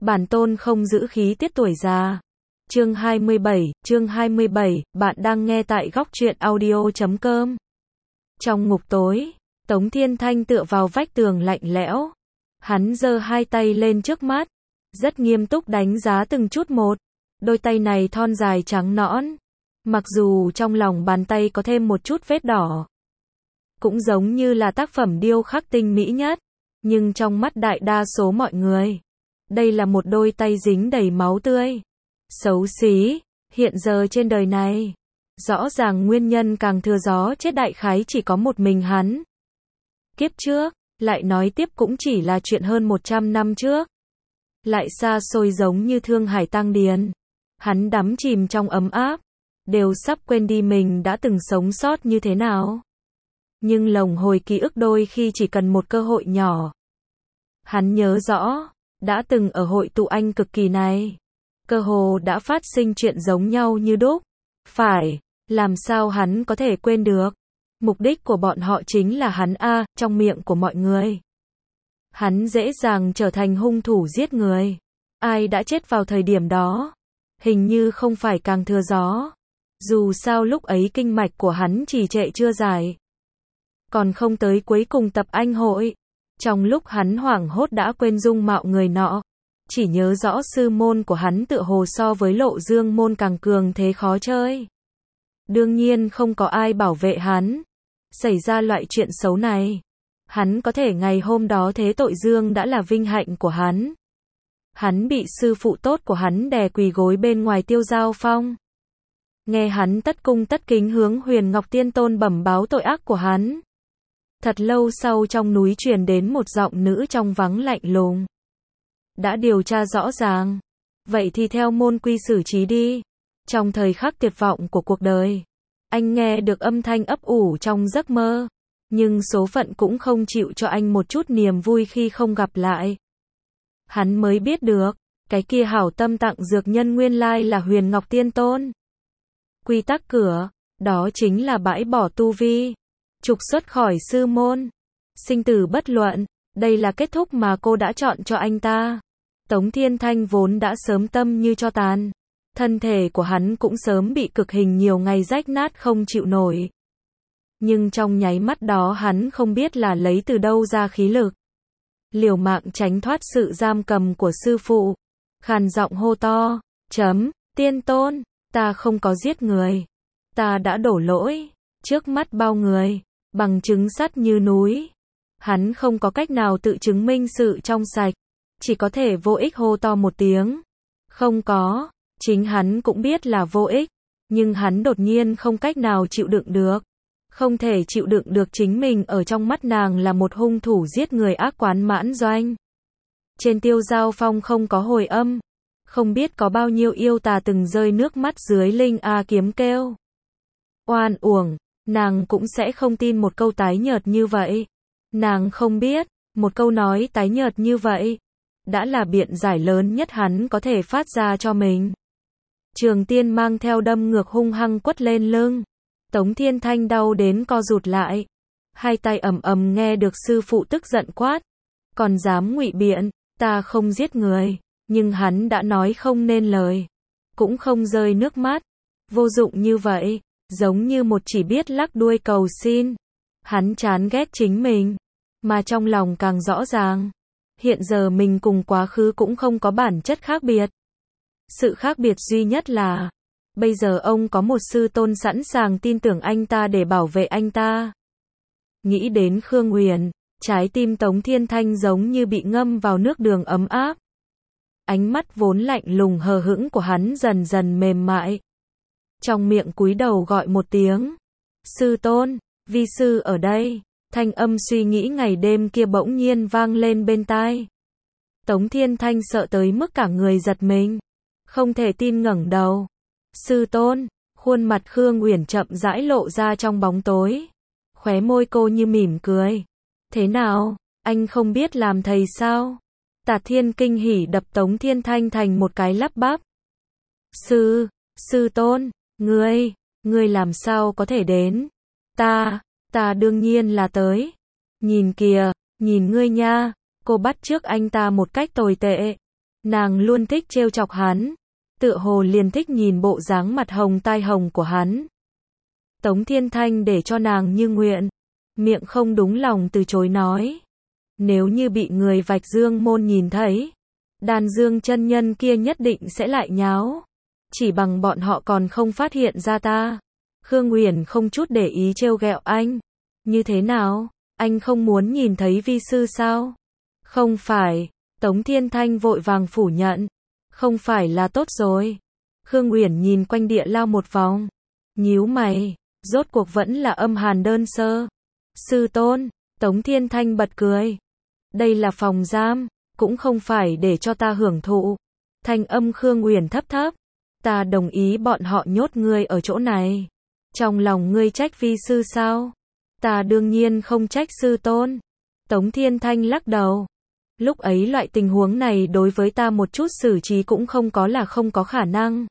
Bản tôn không giữ khí tiết tuổi già. Chương 27, bạn đang nghe tại góc truyện audio.com. Trong ngục tối, Tống Thiên Thanh tựa vào vách tường lạnh lẽo. Hắn giơ hai tay lên trước mắt, rất nghiêm túc đánh giá từng chút một. Đôi tay này thon dài trắng nõn, mặc dù trong lòng bàn tay có thêm một chút vết đỏ, cũng giống như là tác phẩm điêu khắc tinh mỹ nhất, nhưng trong mắt đại đa số mọi người, đây là một đôi tay dính đầy máu tươi, xấu xí. Hiện giờ trên đời này, rõ ràng nguyên nhân càng thừa gió chết đại khái chỉ có một mình hắn. Kiếp trước, lại nói tiếp cũng chỉ là chuyện hơn 100 năm trước. Lại xa xôi giống như Thương Hải Tăng Điền. Hắn đắm chìm trong ấm áp, đều sắp quên đi mình đã từng sống sót như thế nào. Nhưng lồng hồi ký ức đôi khi chỉ cần một cơ hội nhỏ. Hắn nhớ rõ, đã từng ở hội tụ anh cực kỳ này, cơ hồ đã phát sinh chuyện giống nhau như đúc. Phải, làm sao hắn có thể quên được? Mục đích của bọn họ chính là hắn trong miệng của mọi người. Hắn dễ dàng trở thành hung thủ giết người. Ai đã chết vào thời điểm đó? Hình như không phải càng thừa gió. Dù sao lúc ấy kinh mạch của hắn trì trệ chưa giải. Còn không tới cuối cùng tập anh hội. Trong lúc hắn hoảng hốt đã quên dung mạo người nọ. Chỉ nhớ rõ sư môn của hắn tựa hồ so với Lộ Dương môn càng cường thế khó chơi. Đương nhiên không có ai bảo vệ hắn. Xảy ra loại chuyện xấu này, hắn có thể ngày hôm đó thế tội dương đã là vinh hạnh của hắn. Hắn bị sư phụ tốt của hắn đè quỳ gối bên ngoài Tiêu Giao Phong. Nghe hắn tất cung tất kính hướng Huyền Ngọc Tiên Tôn bẩm báo tội ác của hắn. Thật lâu sau trong núi truyền đến một giọng nữ trong vắng lạnh lùng. Đã điều tra rõ ràng, vậy thì theo môn quy xử trí đi. Trong thời khắc tuyệt vọng của cuộc đời, anh nghe được âm thanh ấp ủ trong giấc mơ, nhưng số phận cũng không chịu cho anh một chút niềm vui khi không gặp lại. Hắn mới biết được, cái kia hảo tâm tặng dược nhân nguyên lai là Huyền Ngọc Tiên Tôn. Quy tắc cửa, đó chính là bãi bỏ tu vi, trục xuất khỏi sư môn, sinh tử bất luận, đây là kết thúc mà cô đã chọn cho anh ta. Tống Thiên Thanh vốn đã sớm tâm như tro tàn. Thân thể của hắn cũng sớm bị cực hình nhiều ngày rách nát không chịu nổi. Nhưng trong nháy mắt đó hắn không biết là lấy từ đâu ra khí lực. Liều mạng tránh thoát sự giam cầm của sư phụ. Khàn giọng hô to, Tiên Tôn, ta không có giết người. Ta đã đổ lỗi, trước mắt bao người, bằng chứng sắt như núi. Hắn không có cách nào tự chứng minh sự trong sạch. Chỉ có thể vô ích hô to một tiếng. Không có. Chính hắn cũng biết là vô ích, nhưng hắn đột nhiên không cách nào chịu đựng được. Không thể chịu đựng được chính mình ở trong mắt nàng là một hung thủ giết người ác quán mãn doanh. Trên Tiêu Giao Phong không có hồi âm, không biết có bao nhiêu yêu tà từng rơi nước mắt dưới linh kiếm kêu. Oan uổng, nàng cũng sẽ không tin một câu tái nhợt như vậy. Nàng không biết, một câu nói tái nhợt như vậy, đã là biện giải lớn nhất hắn có thể phát ra cho mình. Trường tiên mang theo đâm ngược hung hăng quất lên lưng. Tống Thiên Thanh đau đến co rụt lại. Hai tay ầm nghe được sư phụ tức giận quát. Còn dám ngụy biện, ta không giết người. Nhưng hắn đã nói không nên lời. Cũng không rơi nước mắt. Vô dụng như vậy, giống như một chỉ biết lắc đuôi cầu xin. Hắn chán ghét chính mình. Mà trong lòng càng rõ ràng. Hiện giờ mình cùng quá khứ cũng không có bản chất khác biệt. Sự khác biệt duy nhất là, bây giờ ông có một sư tôn sẵn sàng tin tưởng anh ta để bảo vệ anh ta. Nghĩ đến Khương Huyền, trái tim Tống Thiên Thanh giống như bị ngâm vào nước đường ấm áp. Ánh mắt vốn lạnh lùng hờ hững của hắn dần dần mềm mại. Trong miệng cúi đầu gọi một tiếng. Sư tôn, vi sư ở đây. Thanh âm suy nghĩ ngày đêm kia bỗng nhiên vang lên bên tai. Tống Thiên Thanh sợ tới mức cả người giật mình. Không thể tin ngẩng đầu. Sư tôn, khuôn mặt Khương Uyển chậm rãi lộ ra trong bóng tối. Khóe môi cô như mỉm cười. Thế nào, anh không biết làm thầy sao? Tả Thiên kinh hỉ đập Tống Thiên Thanh thành một cái lắp bắp. Sư tôn, ngươi làm sao có thể đến? Ta đương nhiên là tới. Nhìn kìa, nhìn ngươi nha, cô bắt chước anh ta một cách tồi tệ. Nàng luôn thích trêu chọc hắn, tựa hồ liền thích nhìn bộ dáng mặt hồng tai hồng của hắn. Tống Thiên Thanh để cho nàng như nguyện, miệng không đúng lòng từ chối nói. Nếu như bị người Vạch Dương môn nhìn thấy, Đan Dương chân nhân kia nhất định sẽ lại nháo. Chỉ bằng bọn họ còn không phát hiện ra ta. Khương Uyển không chút để ý trêu ghẹo anh. Như thế nào? Anh không muốn nhìn thấy vi sư sao? Không phải. Tống Thiên Thanh vội vàng phủ nhận. Không phải là tốt rồi. Khương Uyển nhìn quanh địa lao một vòng. Nhíu mày. Rốt cuộc vẫn là âm hàn đơn sơ. Sư tôn. Tống Thiên Thanh bật cười. Đây là phòng giam. Cũng không phải để cho ta hưởng thụ. Thanh âm Khương Uyển thấp thấp. Ta đồng ý bọn họ nhốt ngươi ở chỗ này. Trong lòng ngươi trách vi sư sao? Ta đương nhiên không trách sư tôn. Tống Thiên Thanh lắc đầu. Lúc ấy loại tình huống này đối với ta một chút xử trí cũng không có là không có khả năng.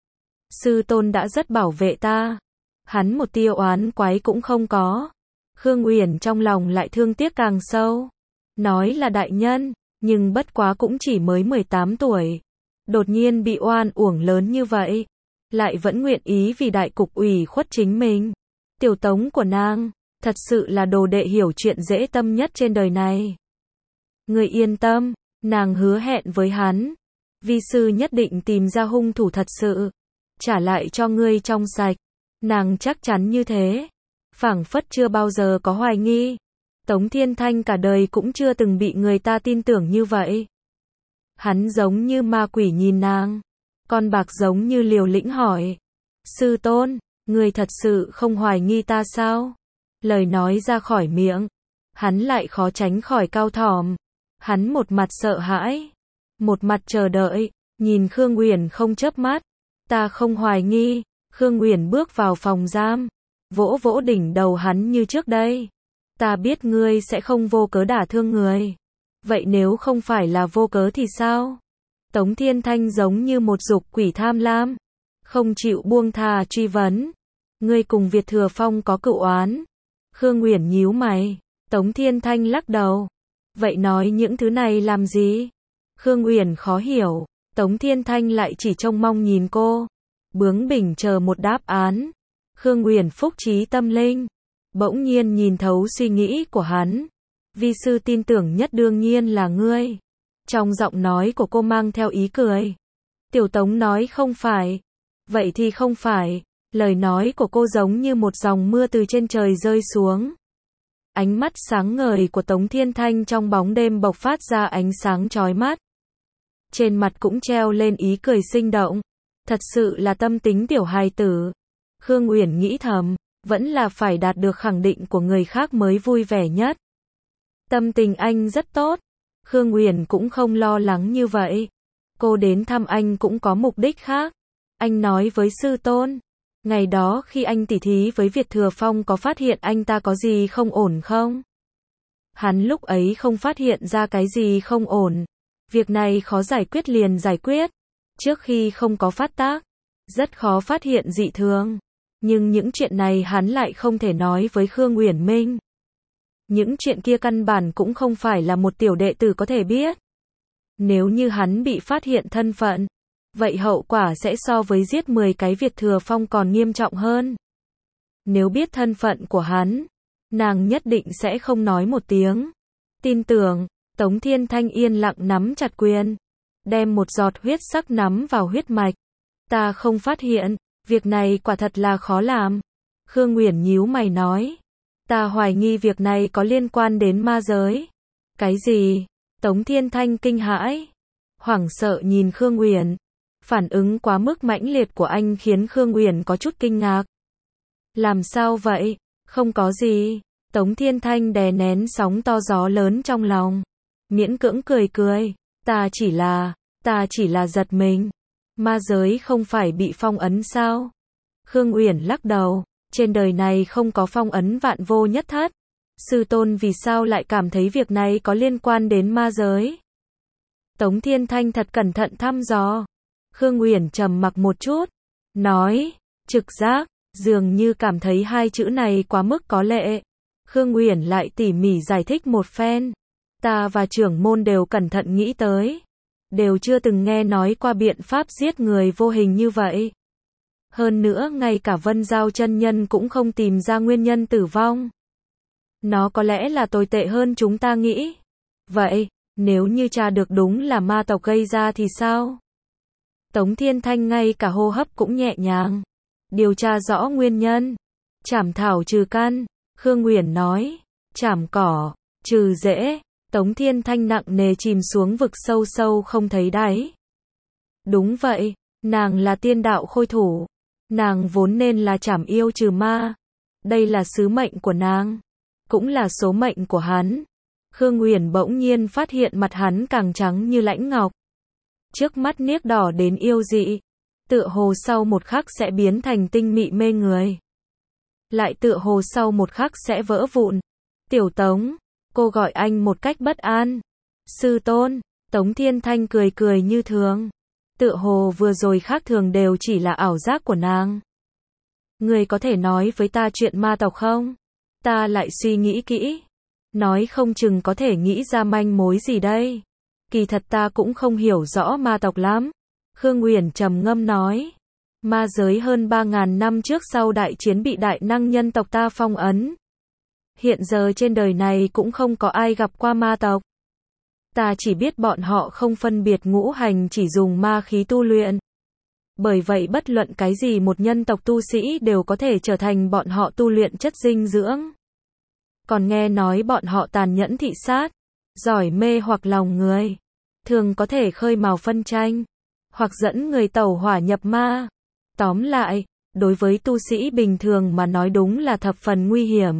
Sư tôn đã rất bảo vệ ta. Hắn một tia oán quái cũng không có. Khương Uyển trong lòng lại thương tiếc càng sâu. Nói là đại nhân, nhưng bất quá cũng chỉ mới 18 tuổi. Đột nhiên bị oan uổng lớn như vậy. Lại vẫn nguyện ý vì đại cục ủy khuất chính mình. Tiểu Tống của nàng, thật sự là đồ đệ hiểu chuyện dễ tâm nhất trên đời này. Người yên tâm, nàng hứa hẹn với hắn. Vi sư nhất định tìm ra hung thủ thật sự. Trả lại cho ngươi trong sạch. Nàng chắc chắn như thế. Phảng phất chưa bao giờ có hoài nghi. Tống Thiên Thanh cả đời cũng chưa từng bị người ta tin tưởng như vậy. Hắn giống như ma quỷ nhìn nàng. Con bạc giống như liều lĩnh hỏi. Sư tôn, ngươi thật sự không hoài nghi ta sao? Lời nói ra khỏi miệng. Hắn lại khó tránh khỏi cao thỏm. Hắn một mặt sợ hãi. Một mặt chờ đợi. Nhìn Khương Uyển không chớp mắt. Ta không hoài nghi. Khương Uyển bước vào phòng giam. Vỗ vỗ đỉnh đầu hắn như trước đây. Ta biết ngươi sẽ không vô cớ đả thương người. Vậy nếu không phải là vô cớ thì sao? Tống Thiên Thanh giống như một dục quỷ tham lam. Không chịu buông thà truy vấn. Ngươi cùng Việt Thừa Phong có cựu oán. Khương Uyển nhíu mày. Tống Thiên Thanh lắc đầu. Vậy nói những thứ này làm gì? Khương Uyển khó hiểu. Tống Thiên Thanh lại chỉ trông mong nhìn cô. Bướng bỉnh chờ một đáp án. Khương Uyển phúc trí tâm linh. Bỗng nhiên nhìn thấu suy nghĩ của hắn. Vi sư tin tưởng nhất đương nhiên là ngươi. Trong giọng nói của cô mang theo ý cười. Tiểu Tống nói không phải. Vậy thì không phải. Lời nói của cô giống như một dòng mưa từ trên trời rơi xuống. Ánh mắt sáng ngời của Tống Thiên Thanh trong bóng đêm bộc phát ra ánh sáng chói mắt. Trên mặt cũng treo lên ý cười sinh động. Thật sự là tâm tính tiểu hài tử. Khương Uyển nghĩ thầm, vẫn là phải đạt được khẳng định của người khác mới vui vẻ nhất. Tâm tình anh rất tốt. Khương Uyển cũng không lo lắng như vậy. Cô đến thăm anh cũng có mục đích khác. Anh nói với sư tôn. Ngày đó khi anh tỉ thí với Việt Thừa Phong có phát hiện anh ta có gì không ổn không? Hắn lúc ấy không phát hiện ra cái gì không ổn. Việc này khó giải quyết liền giải quyết. Trước khi không có phát tác, rất khó phát hiện dị thường. Nhưng những chuyện này hắn lại không thể nói với Khương Uyển Minh. Những chuyện kia căn bản cũng không phải là một tiểu đệ tử có thể biết. Nếu như hắn bị phát hiện thân phận, vậy hậu quả sẽ so với giết 10 cái Việt Thừa Phong còn nghiêm trọng hơn. Nếu biết thân phận của hắn, nàng nhất định sẽ không nói một tiếng. Tin tưởng, Tống Thiên Thanh yên lặng nắm chặt quyền, đem một giọt huyết sắc nắm vào huyết mạch. Ta không phát hiện, việc này quả thật là khó làm. Khương Uyển nhíu mày nói. Ta hoài nghi việc này có liên quan đến ma giới. Cái gì? Tống Thiên Thanh kinh hãi. Hoảng sợ nhìn Khương Uyển. Phản ứng quá mức mãnh liệt của anh khiến Khương Uyển có chút kinh ngạc. Làm sao vậy? Không có gì. Tống Thiên Thanh đè nén sóng to gió lớn trong lòng. Miễn cưỡng cười cười. Ta chỉ là giật mình. Ma giới không phải bị phong ấn sao? Khương Uyển lắc đầu. Trên đời này không có phong ấn vạn vô nhất thất. Sư tôn vì sao lại cảm thấy việc này có liên quan đến ma giới? Tống Thiên Thanh thật cẩn thận thăm dò. Khương Uyển trầm mặc một chút. Nói, trực giác, dường như cảm thấy hai chữ này quá mức có lệ. Khương Uyển lại tỉ mỉ giải thích một phen. Ta và trưởng môn đều cẩn thận nghĩ tới. đều chưa từng nghe nói qua biện pháp giết người vô hình như vậy. Hơn nữa ngay cả Vân Giao chân nhân cũng không tìm ra nguyên nhân tử vong. Nó có lẽ là tồi tệ hơn chúng ta nghĩ. Vậy, nếu như tra được đúng là ma tộc gây ra thì sao? Tống Thiên Thanh ngay cả hô hấp cũng nhẹ nhàng. Điều tra rõ nguyên nhân. Chảm thảo trừ căn, Khương Uyển nói. Chảm cỏ, trừ rễ. Tống Thiên Thanh nặng nề chìm xuống vực sâu sâu không thấy đáy. Đúng vậy, nàng là tiên đạo khôi thủ. Nàng vốn nên là chảm yêu trừ ma. Đây là sứ mệnh của nàng. Cũng là số mệnh của hắn. Khương Uyển bỗng nhiên phát hiện mặt hắn càng trắng như lãnh ngọc. Trước mắt niếc đỏ đến yêu dị. Tựa hồ sau một khắc sẽ biến thành tinh mị mê người. Lại tựa hồ sau một khắc sẽ vỡ vụn. Tiểu Tống, cô gọi anh một cách bất an. Sư tôn, Tống Thiên Thanh cười cười như thường. Tựa hồ vừa rồi khác thường đều chỉ là ảo giác của nàng. Người có thể nói với ta chuyện ma tộc không? Ta lại suy nghĩ kỹ. Nói không chừng có thể nghĩ ra manh mối gì đây. Kỳ thật ta cũng không hiểu rõ ma tộc lắm. Khương Uyển trầm ngâm nói. Ma giới hơn 3.000 năm trước sau đại chiến bị đại năng nhân tộc ta phong ấn. Hiện giờ trên đời này cũng không có ai gặp qua ma tộc. Ta chỉ biết bọn họ không phân biệt ngũ hành, chỉ dùng ma khí tu luyện. Bởi vậy bất luận cái gì một nhân tộc tu sĩ đều có thể trở thành bọn họ tu luyện chất dinh dưỡng. Còn nghe nói bọn họ tàn nhẫn thị sát, giỏi mê hoặc lòng người, thường có thể khơi mào phân tranh, hoặc dẫn người tẩu hỏa nhập ma. Tóm lại, đối với tu sĩ bình thường mà nói đúng là thập phần nguy hiểm.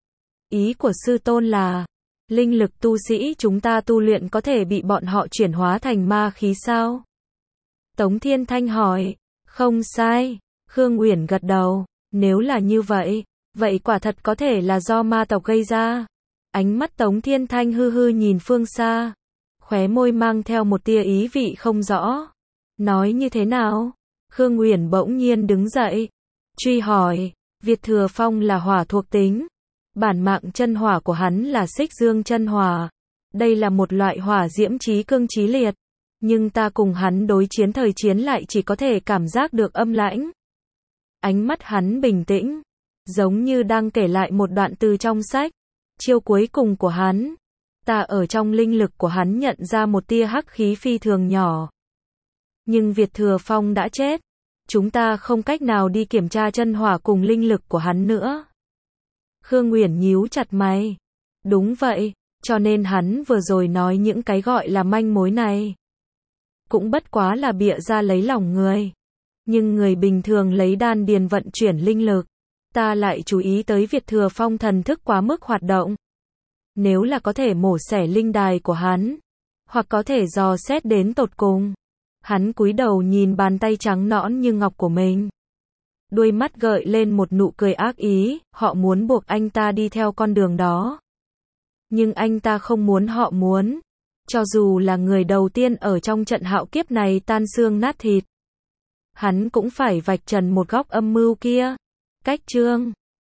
Ý của sư tôn là, linh lực tu sĩ chúng ta tu luyện có thể bị bọn họ chuyển hóa thành ma khí sao? Tống Thiên Thanh hỏi. Không sai. Khương Uyển gật đầu. Nếu là như vậy, vậy quả thật có thể là do ma tộc gây ra. Ánh mắt Tống Thiên Thanh hư hư nhìn phương xa. Khóe môi mang theo một tia ý vị không rõ. Nói như thế nào? Khương Uyển bỗng nhiên đứng dậy. Truy hỏi. Việt Thừa Phong là hỏa thuộc tính. Bản mạng chân hỏa của hắn là Xích Dương chân hỏa. Đây là một loại hỏa diễm chí cương chí liệt. Nhưng ta cùng hắn đối chiến thời chiến lại chỉ có thể cảm giác được âm lãnh. Ánh mắt hắn bình tĩnh, giống như đang kể lại một đoạn từ trong sách. Chiêu cuối cùng của hắn, ta ở trong linh lực của hắn nhận ra một tia hắc khí phi thường nhỏ. Nhưng Việt Thừa Phong đã chết. Chúng ta không cách nào đi kiểm tra chân hỏa cùng linh lực của hắn nữa. Khương Uyển nhíu chặt mày. Đúng vậy, cho nên hắn vừa rồi nói những cái gọi là manh mối này. Cũng bất quá là bịa ra lấy lòng người. Nhưng người bình thường lấy đan điền vận chuyển linh lực. Ta lại chú ý tới Việt Thừa Phong thần thức quá mức hoạt động. Nếu là có thể mổ xẻ linh đài của hắn, hoặc có thể dò xét đến tột cùng. Hắn cúi đầu nhìn bàn tay trắng nõn như ngọc của mình. Đuôi mắt gợi lên một nụ cười ác ý, họ muốn buộc anh ta đi theo con đường đó. Nhưng anh ta không muốn họ muốn. Cho dù là người đầu tiên ở trong trận hạo kiếp này tan xương nát thịt, hắn cũng phải vạch trần một góc âm mưu kia. Cách chương